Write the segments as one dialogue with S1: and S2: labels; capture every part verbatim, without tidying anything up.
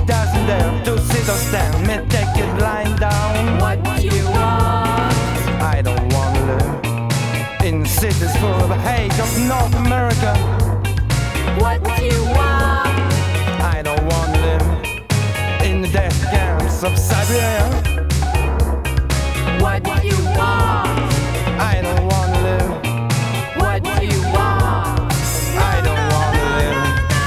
S1: doesn't dare to sit or stand. Me take it lying down.
S2: What do you want?
S1: I don't wanna live in cities full of hate of North America.
S2: What do you want?
S1: I don't wanna live in the death camps of Siberia.
S2: What do you want?
S1: I don't wanna live.
S2: What do you want?
S1: I don't wanna live.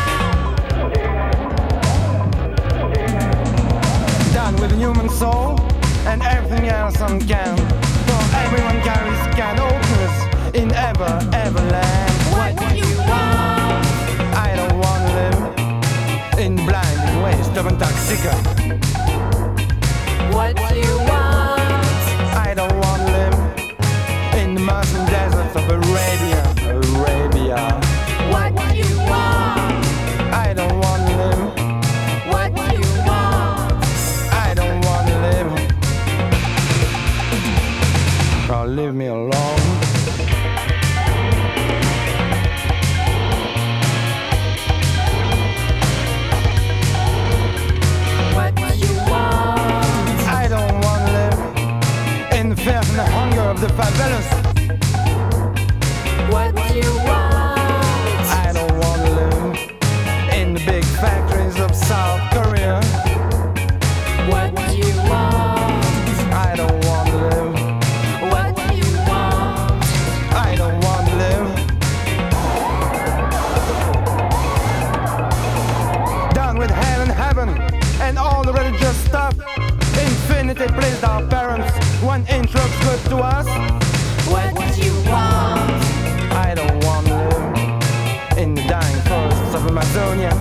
S1: Done with the human soul and everything else on can. For everyone carries can openness in ever, ever land.
S2: What do you want?
S1: I don't wanna live in the blinding waste of Antarctica.
S2: What do you want?
S1: I don't wanna live in the Muslim deserts of Arabia, Arabia.
S2: What do you want?
S1: I don't wanna live.
S2: What do you want?
S1: I don't wanna live. Oh, leave me alone.
S2: What do you want?
S1: I don't wanna live in the fear and the hunger of the favelas.
S2: What do you want?
S1: I don't wanna live in the big factories of South Korea.
S2: What do you want?
S1: I don't wanna live.
S2: What do you want?
S1: I don't wanna live. Done with hell and heaven and all the religious stuff. Infinity pleased our parents. One inch looks good to us.
S2: What do you want?
S1: I don't wanna live in the dying forests of Amazonia.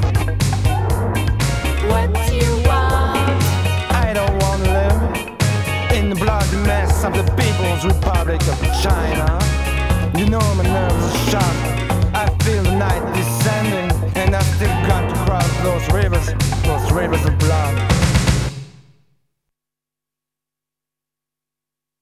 S2: What do you want?
S1: I don't wanna live in the bloody mess of the People's Republic of China. You know my nerves are shot. I feel the night descending, and I still got to cross those rivers, those rivers of blood.